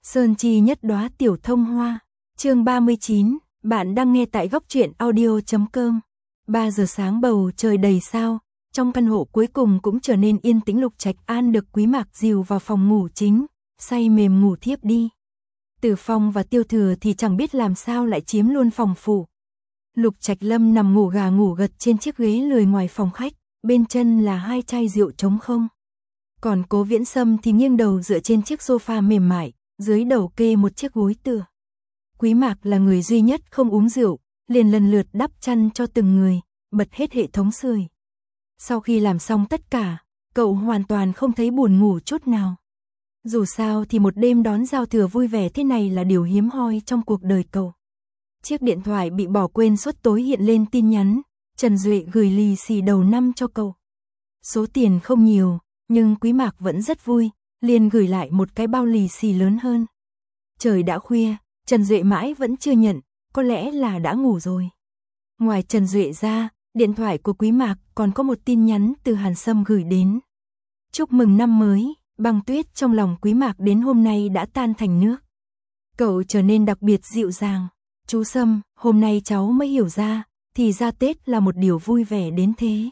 Sơn chi nhất đóa tiểu thông hoa. Chương 39, bạn đang nghe tại góc truyện audio.com. 3 giờ sáng bầu trời đầy sao, trong căn hộ cuối cùng cũng trở nên yên tĩnh. Lục Trạch An được Quý Mạc dìu vào phòng ngủ chính, say mềm ngủ thiếp đi. Tử Phong và Tiêu Thừa thì chẳng biết làm sao lại chiếm luôn phòng phụ. Lục Trạch Lâm nằm ngủ gà ngủ gật trên chiếc ghế lười ngoài phòng khách, bên chân là 2 chai rượu trống không. Còn Cố Viễn Sâm thì nghiêng đầu dựa trên chiếc sofa mềm mại, dưới đầu kê một chiếc gối tựa. Quý Mạc là người duy nhất không uống rượu, liền lần lượt đắp chăn cho từng người, bật hết hệ thống sưởi. Sau khi làm xong tất cả, cậu hoàn toàn không thấy buồn ngủ chút nào. Dù sao thì một đêm đón giao thừa vui vẻ thế này là điều hiếm hoi trong cuộc đời cậu. Chiếc điện thoại bị bỏ quên suốt tối hiện lên tin nhắn, Trần Duệ gửi lì xì đầu năm cho cậu. Số tiền không nhiều, nhưng Quý Mạc vẫn rất vui, liền gửi lại một cái bao lì xì lớn hơn. Trời đã khuya, Trần Duệ mãi vẫn chưa nhận, có lẽ là đã ngủ rồi. Ngoài Trần Duệ ra, điện thoại của Quý Mạc còn có một tin nhắn từ Hàn Sâm gửi đến. Chúc mừng năm mới, băng tuyết trong lòng Quý Mạc đến hôm nay đã tan thành nước. Cậu trở nên đặc biệt dịu dàng. Chú Sâm, hôm nay cháu mới hiểu ra, thì ra Tết là một điều vui vẻ đến thế.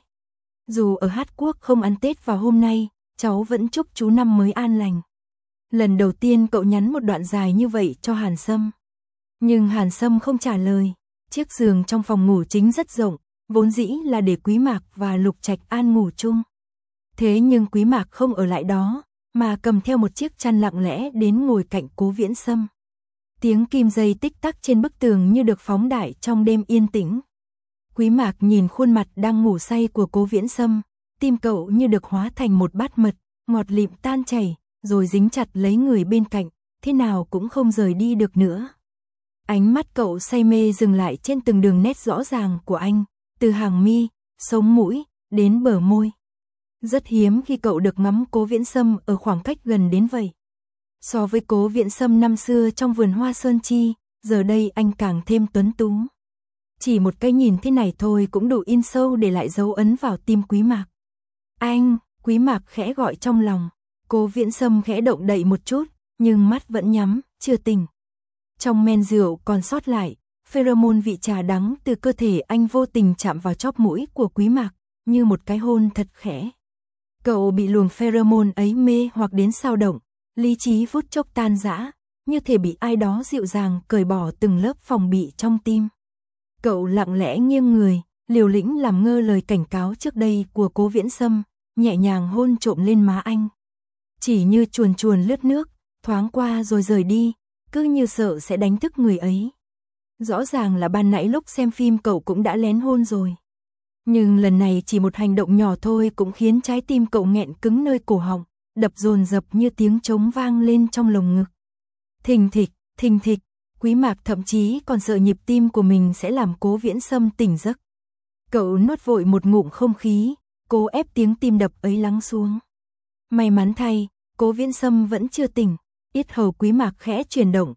Dù ở Hát Quốc không ăn Tết vào hôm nay, cháu vẫn chúc chú năm mới an lành. Lần đầu tiên cậu nhắn một đoạn dài như vậy cho Hàn Sâm. Nhưng Hàn Sâm không trả lời. Chiếc giường trong phòng ngủ chính rất rộng, vốn dĩ là để Quý Mạc và Lục Trạch An ngủ chung. Thế nhưng Quý Mạc không ở lại đó, mà cầm theo một chiếc chăn lặng lẽ đến ngồi cạnh Cố Viễn Sâm. Tiếng kim dây tích tắc trên bức tường như được phóng đại trong đêm yên tĩnh. Quý Mạc nhìn khuôn mặt đang ngủ say của Cố Viễn Sâm, tim cậu như được hóa thành một bát mật, ngọt lịm tan chảy, rồi dính chặt lấy người bên cạnh, thế nào cũng không rời đi được nữa. Ánh mắt cậu say mê dừng lại trên từng đường nét rõ ràng của anh, từ hàng mi, sống mũi, đến bờ môi. Rất hiếm khi cậu được ngắm Cố Viễn Sâm ở khoảng cách gần đến vậy. So với Cố Viễn Sâm năm xưa trong vườn hoa Sơn Chi, giờ đây anh càng thêm tuấn tú. Chỉ một cái nhìn thế này thôi cũng đủ in sâu để lại dấu ấn vào tim Quý Mạc. Anh, Quý Mạc khẽ gọi trong lòng. Cố Viễn Sâm khẽ động đậy một chút, nhưng mắt vẫn nhắm, chưa tỉnh. Trong men rượu còn sót lại, pheromone vị trà đắng từ cơ thể anh vô tình chạm vào chóp mũi của Quý Mạc, như một cái hôn thật khẽ. Cậu bị luồng pheromone ấy mê hoặc đến sao động, lý trí phút chốc tan rã, như thể bị ai đó dịu dàng cởi bỏ từng lớp phòng bị trong tim. Cậu lặng lẽ nghiêng người, liều lĩnh làm ngơ lời cảnh cáo trước đây của Cố Viễn Sâm, nhẹ nhàng hôn trộm lên má anh. Chỉ như chuồn chuồn lướt nước, thoáng qua rồi rời đi, cứ như sợ sẽ đánh thức người ấy. Rõ ràng là ban nãy lúc xem phim cậu cũng đã lén hôn rồi. Nhưng lần này chỉ một hành động nhỏ thôi cũng khiến trái tim cậu nghẹn cứng nơi cổ họng, đập dồn dập như tiếng trống vang lên trong lồng ngực. Thình thịch, thình thịch, Quý Mạc thậm chí còn sợ nhịp tim của mình sẽ làm Cố Viễn Sâm tỉnh giấc. Cậu nuốt vội một ngụm không khí, cố ép tiếng tim đập ấy lắng xuống. May mắn thay, Cố Viễn Sâm vẫn chưa tỉnh, yết hầu Quý Mạc khẽ chuyển động,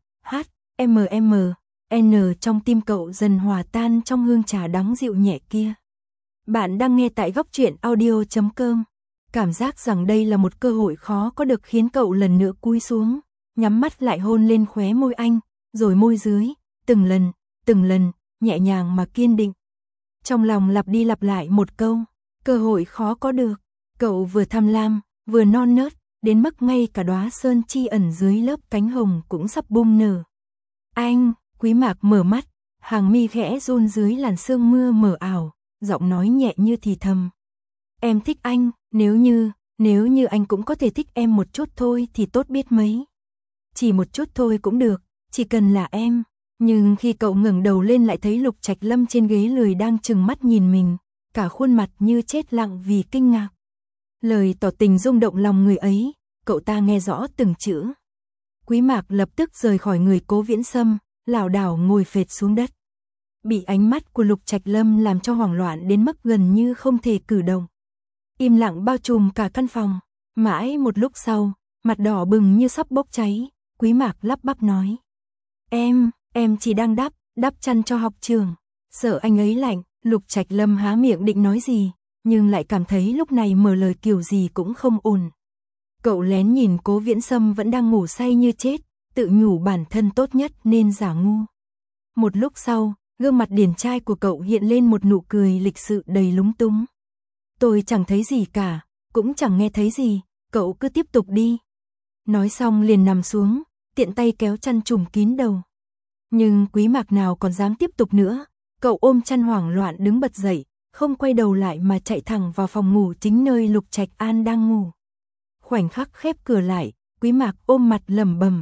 N trong tim cậu dần hòa tan trong hương trà đắng dịu nhẹ kia. Bạn đang nghe tại góc truyện audio.com. Cảm giác rằng đây là một cơ hội khó có được khiến cậu lần nữa cúi xuống, nhắm mắt lại hôn lên khóe môi anh, rồi môi dưới, từng lần, nhẹ nhàng mà kiên định. Trong lòng lặp đi lặp lại một câu, cơ hội khó có được. Cậu vừa tham lam, vừa non nớt, đến mức ngay cả đóa sơn chi ẩn dưới lớp cánh hồng cũng sắp bung nở. Anh, Quý Mạc mở mắt, hàng mi khẽ run dưới làn sương mưa mờ ảo, giọng nói nhẹ như thì thầm. Em thích anh, nếu như anh cũng có thể thích em một chút thôi thì tốt biết mấy. Chỉ một chút thôi cũng được, chỉ cần là em. Nhưng khi cậu ngẩng đầu lên lại thấy Lục Trạch Lâm trên ghế lười đang trừng mắt nhìn mình, cả khuôn mặt như chết lặng vì kinh ngạc. Lời tỏ tình rung động lòng người ấy, cậu ta nghe rõ từng chữ. Quý Mạc lập tức rời khỏi người Cố Viễn Sâm, lảo đảo ngồi phệt xuống đất. Bị ánh mắt của Lục Trạch Lâm làm cho hoảng loạn đến mức gần như không thể cử động. Im lặng bao trùm cả căn phòng. Mãi một lúc sau, mặt đỏ bừng như sắp bốc cháy, Quý Mạc lắp bắp nói. Em chỉ đang đắp chăn cho học trường. Sợ anh ấy lạnh, Lục Trạch Lâm há miệng định nói gì, nhưng lại cảm thấy lúc này mở lời kiểu gì cũng không ổn. Cậu lén nhìn Cố Viễn Sâm vẫn đang ngủ say như chết, tự nhủ bản thân tốt nhất nên giả ngu. Một lúc sau, gương mặt điển trai của cậu hiện lên một nụ cười lịch sự đầy lúng túng. Tôi chẳng thấy gì cả, cũng chẳng nghe thấy gì, cậu cứ tiếp tục đi. Nói xong liền nằm xuống, tiện tay kéo chăn trùm kín đầu. Nhưng Quý Mạc nào còn dám tiếp tục nữa, cậu ôm chăn hoảng loạn đứng bật dậy, không quay đầu lại mà chạy thẳng vào phòng ngủ chính nơi Lục Trạch An đang ngủ. Khoảnh khắc khép cửa lại, Quý Mạc ôm mặt lẩm bẩm.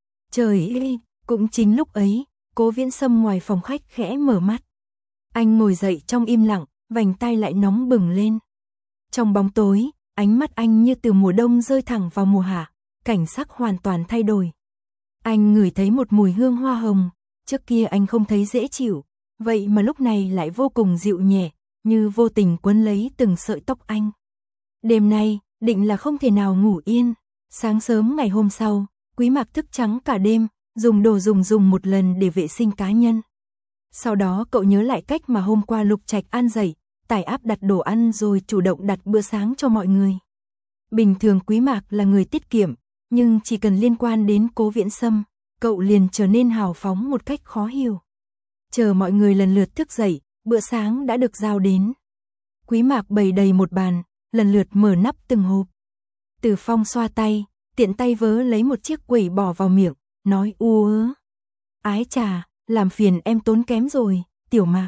Trời ơi, cũng chính lúc ấy, Cố Viễn Sâm ngoài phòng khách khẽ mở mắt. Anh ngồi dậy trong im lặng, vành tai lại nóng bừng lên. Trong bóng tối, ánh mắt anh như từ mùa đông rơi thẳng vào mùa hạ, cảnh sắc hoàn toàn thay đổi. Anh ngửi thấy một mùi hương hoa hồng, trước kia anh không thấy dễ chịu, vậy mà lúc này lại vô cùng dịu nhẹ, như vô tình quấn lấy từng sợi tóc anh. Đêm nay, định là không thể nào ngủ yên. Sáng sớm ngày hôm sau, Quý Mạc thức trắng cả đêm, dùng đồ dùng một lần để vệ sinh cá nhân. Sau đó cậu nhớ lại cách mà hôm qua Lục Trạch An dạy, tải app đặt đồ ăn rồi chủ động đặt bữa sáng cho mọi người. Bình thường Quý Mạc là người tiết kiệm, nhưng chỉ cần liên quan đến Cố Viễn Sâm, cậu liền trở nên hào phóng một cách khó hiểu. Chờ mọi người lần lượt thức dậy, bữa sáng đã được giao đến. Quý Mạc bày đầy một bàn, lần lượt mở nắp từng hộp. Từ Phong xoa tay, tiện tay vớ lấy một chiếc quẩy bỏ vào miệng, nói u ớ. Ái chà, làm phiền em tốn kém rồi, Tiểu Mạc.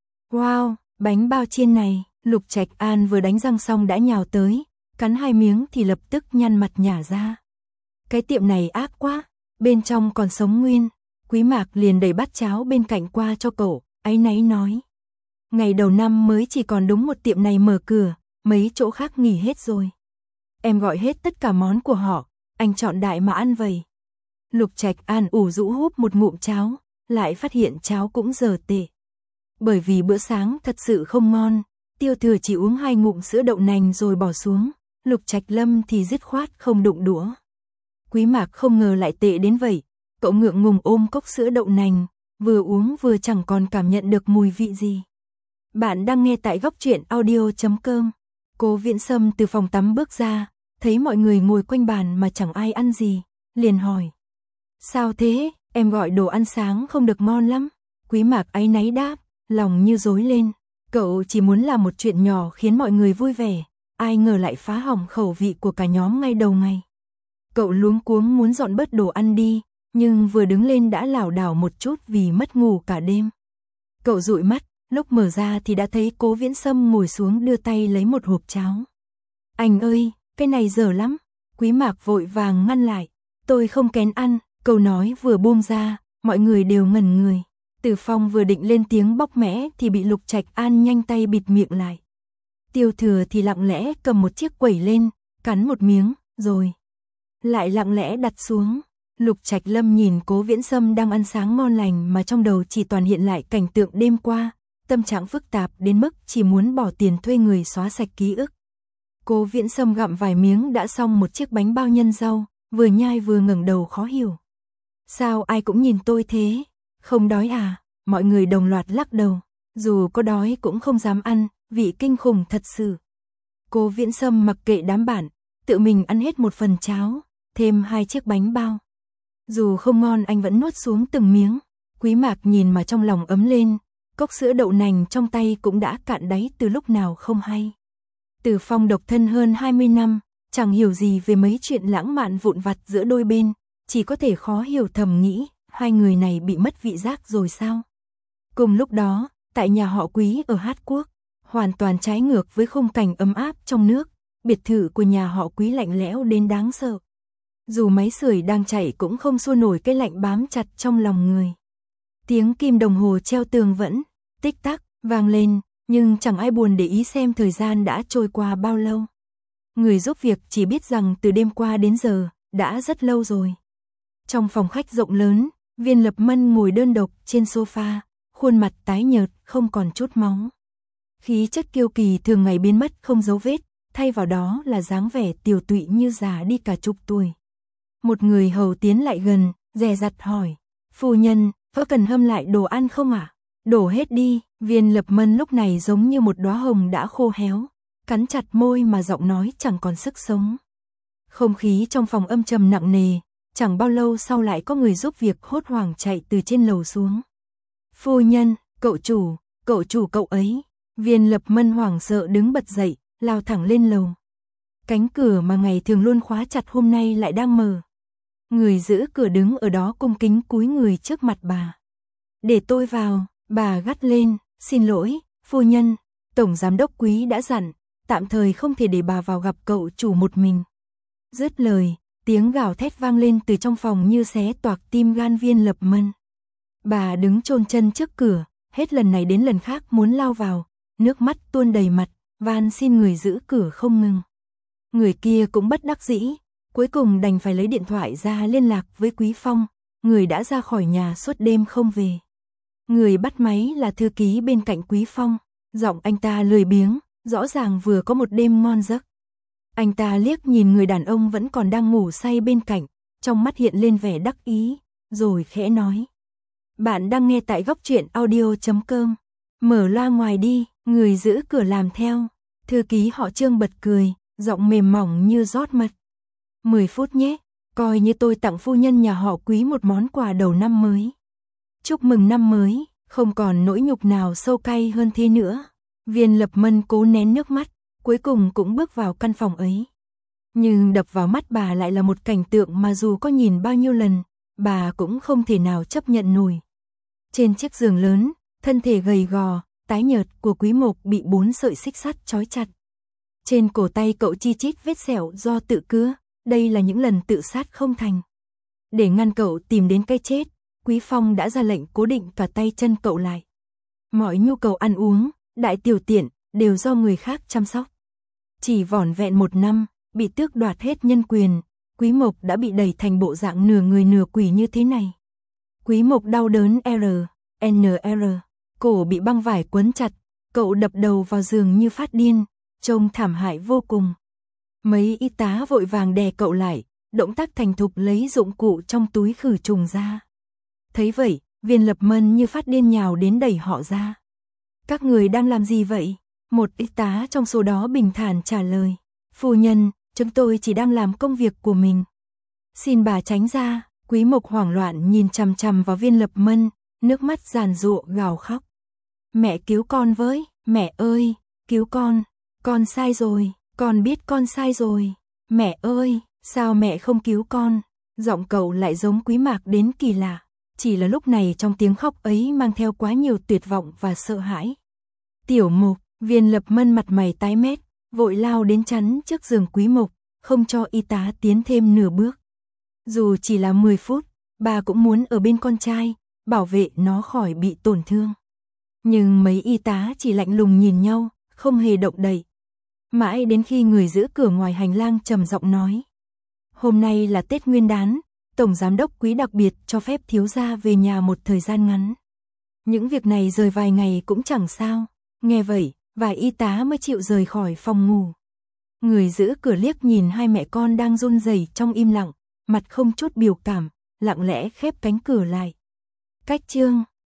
Wow, bánh bao chiên này, Lục Trạch An vừa đánh răng xong đã nhào tới, cắn 2 miếng thì lập tức nhăn mặt nhả ra. Cái tiệm này ác quá, bên trong còn sống nguyên. Quý Mạc liền đẩy bát cháo bên cạnh qua cho cậu, áy náy nói. Ngày đầu năm mới chỉ còn đúng một tiệm này mở cửa, mấy chỗ khác nghỉ hết rồi. Em gọi hết tất cả món của họ, anh chọn đại mà ăn vậy. Lục Trạch An ủ rũ húp một ngụm cháo, lại phát hiện cháo cũng dở tệ. Bởi vì bữa sáng thật sự không ngon, Tiêu Thừa chỉ uống 2 ngụm sữa đậu nành rồi bỏ xuống, Lục Trạch Lâm thì dứt khoát không đụng đũa. Quý Mạc không ngờ lại tệ đến vậy, cậu ngượng ngùng ôm cốc sữa đậu nành, vừa uống vừa chẳng còn cảm nhận được mùi vị gì. Bạn đang nghe tại góc truyện audio.com. Cố Viễn Sâm từ phòng tắm bước ra, thấy mọi người ngồi quanh bàn mà chẳng ai ăn gì, liền hỏi. Sao thế, em gọi đồ ăn sáng không được ngon lắm? Quý Mạc áy náy đáp, lòng như rối lên. Cậu chỉ muốn làm một chuyện nhỏ khiến mọi người vui vẻ, ai ngờ lại phá hỏng khẩu vị của cả nhóm ngay đầu ngày. Cậu luống cuống muốn dọn bớt đồ ăn đi, nhưng vừa đứng lên đã lảo đảo một chút vì mất ngủ cả đêm. Cậu dụi mắt, lúc mở ra thì đã thấy Cố Viễn Sâm ngồi xuống đưa tay lấy một hộp cháo. Anh ơi, cái này dở lắm. Quý Mạc vội vàng ngăn lại. Tôi không kén ăn, câu nói vừa buông ra, mọi người đều ngẩn người. Từ Phong vừa định lên tiếng bóc mẽ thì bị Lục Trạch An nhanh tay bịt miệng lại. Tiêu Thừa thì lặng lẽ cầm một chiếc quẩy lên, cắn một miếng, rồi lại lặng lẽ đặt xuống. Lục Trạch Lâm nhìn Cố Viễn Sâm đang ăn sáng ngon lành mà trong đầu chỉ toàn hiện lại cảnh tượng đêm qua, tâm trạng phức tạp đến mức chỉ muốn bỏ tiền thuê người xóa sạch ký ức. Cố Viễn Sâm gặm vài miếng đã xong một chiếc bánh bao nhân rau, vừa nhai vừa ngẩng đầu khó hiểu. Sao ai cũng nhìn tôi thế? Không đói à? Mọi người đồng loạt lắc đầu. Dù có đói cũng không dám ăn, vị kinh khủng thật sự. Cố Viễn Sâm mặc kệ đám bạn, tự mình ăn hết một phần cháo, thêm 2 chiếc bánh bao. Dù không ngon anh vẫn nuốt xuống từng miếng. Quý Mạc nhìn mà trong lòng ấm lên, cốc sữa đậu nành trong tay cũng đã cạn đáy từ lúc nào không hay. Từ Phong độc thân hơn 20 năm, chẳng hiểu gì về mấy chuyện lãng mạn vụn vặt giữa đôi bên, chỉ có thể khó hiểu thầm nghĩ, hai người này bị mất vị giác rồi sao? Cùng lúc đó, tại nhà họ Quý ở Hát Quốc, hoàn toàn trái ngược với khung cảnh ấm áp trong nước, biệt thự của nhà họ Quý lạnh lẽo đến đáng sợ. Dù máy sưởi đang chạy cũng không xua nổi cái lạnh bám chặt trong lòng người. Tiếng kim đồng hồ treo tường vẫn tích tắc vang lên, nhưng chẳng ai buồn để ý xem thời gian đã trôi qua bao lâu. Người giúp việc chỉ biết rằng từ đêm qua đến giờ, đã rất lâu rồi. Trong phòng khách rộng lớn, Viên Lập Mân ngồi đơn độc trên sofa, khuôn mặt tái nhợt, không còn chút máu. Khí chất kiêu kỳ thường ngày biến mất không dấu vết, thay vào đó là dáng vẻ tiều tụy như già đi cả chục tuổi. Một người hầu tiến lại gần, dè dặt hỏi, phu nhân, có cần hâm lại đồ ăn không ạ? Đổ hết đi. Viên Lập Mân lúc này giống như một đóa hồng đã khô héo, cắn chặt môi mà giọng nói chẳng còn sức sống. Không khí trong phòng âm trầm nặng nề, chẳng bao lâu sau lại có người giúp việc hốt hoảng chạy từ trên lầu xuống. Phu nhân, cậu chủ cậu ấy. Viên Lập Mân hoảng sợ đứng bật dậy, lao thẳng lên lầu. Cánh cửa mà ngày thường luôn khóa chặt hôm nay lại đang mở. Người giữ cửa đứng ở đó cung kính cúi người trước mặt bà. Để tôi vào, bà gắt lên, xin lỗi, phu nhân, tổng giám đốc Quý đã dặn, tạm thời không thể để bà vào gặp cậu chủ một mình. Dứt lời, tiếng gào thét vang lên từ trong phòng như xé toạc tim gan Viên Lập Mân. Bà đứng chôn chân trước cửa, hết lần này đến lần khác muốn lao vào, nước mắt tuôn đầy mặt, van xin người giữ cửa không ngừng. Người kia cũng bất đắc dĩ, cuối cùng đành phải lấy điện thoại ra liên lạc với Quý Phong, người đã ra khỏi nhà suốt đêm không về. Người bắt máy là thư ký bên cạnh Quý Phong, giọng anh ta lười biếng, rõ ràng vừa có một đêm ngon giấc. Anh ta liếc nhìn người đàn ông vẫn còn đang ngủ say bên cạnh, trong mắt hiện lên vẻ đắc ý, rồi khẽ nói. Bạn đang nghe tại goctruyện.audio.com. Mở loa ngoài đi, người giữ cửa làm theo. Thư ký họ Trương bật cười, giọng mềm mỏng như rót mật. 10 phút nhé, coi như tôi tặng phu nhân nhà họ Quý một món quà đầu năm mới. Chúc mừng năm mới, không còn nỗi nhục nào sâu cay hơn thế nữa. Viên Lập Mân cố nén nước mắt, cuối cùng cũng bước vào căn phòng ấy. Nhưng đập vào mắt bà lại là một cảnh tượng mà dù có nhìn bao nhiêu lần, bà cũng không thể nào chấp nhận nổi. Trên chiếc giường lớn, thân thể gầy gò, tái nhợt của Quý Mộc bị 4 sợi xích sắt trói chặt. Trên cổ tay cậu chi chít vết sẹo do tự cứa, đây là những lần tự sát không thành. Để ngăn cậu tìm đến cái chết, Quý Phong đã ra lệnh cố định cả tay chân cậu lại. Mọi nhu cầu ăn uống, đại tiểu tiện, đều do người khác chăm sóc. Chỉ vỏn vẹn 1 năm, bị tước đoạt hết nhân quyền, Quý Mộc đã bị đẩy thành bộ dạng nửa người nửa quỷ như thế này. Quý Mộc đau đớn NR, cổ bị băng vải quấn chặt, cậu đập đầu vào giường như phát điên, trông thảm hại vô cùng. Mấy y tá vội vàng đè cậu lại, động tác thành thục lấy dụng cụ trong túi khử trùng ra. Thấy vậy, Viên Lập Mân như phát điên nhào đến đẩy họ ra. Các người đang làm gì vậy? Một y tá trong số đó bình thản trả lời. Phu nhân, chúng tôi chỉ đang làm công việc của mình. Xin bà tránh ra. Quý Mộc hoảng loạn nhìn chằm chằm vào Viên Lập Mân, nước mắt giàn giụa gào khóc. Mẹ cứu con với, mẹ ơi, cứu con sai rồi, con biết con sai rồi. Mẹ ơi, sao mẹ không cứu con? Giọng cậu lại giống Quý Mạc đến kỳ lạ, chỉ là lúc này trong tiếng khóc ấy mang theo quá nhiều tuyệt vọng và sợ hãi. Tiểu Mộc, Viên Lập Mân mặt mày tái mét, vội lao đến chắn trước giường Quý Mộc, không cho y tá tiến thêm nửa bước. Dù chỉ là 10 phút, bà cũng muốn ở bên con trai, bảo vệ nó khỏi bị tổn thương. Nhưng mấy y tá chỉ lạnh lùng nhìn nhau, không hề động đậy. Mãi đến khi người giữ cửa ngoài hành lang trầm giọng nói. Hôm nay là Tết Nguyên đán, Tổng Giám đốc Quý đặc biệt cho phép thiếu gia về nhà một thời gian ngắn. Những việc này rời vài ngày cũng chẳng sao. Nghe vậy, vài y tá mới chịu rời khỏi phòng ngủ. Người giữ cửa liếc nhìn hai mẹ con đang run rẩy trong im lặng, mặt không chút biểu cảm, lặng lẽ khép cánh cửa lại. Cách chương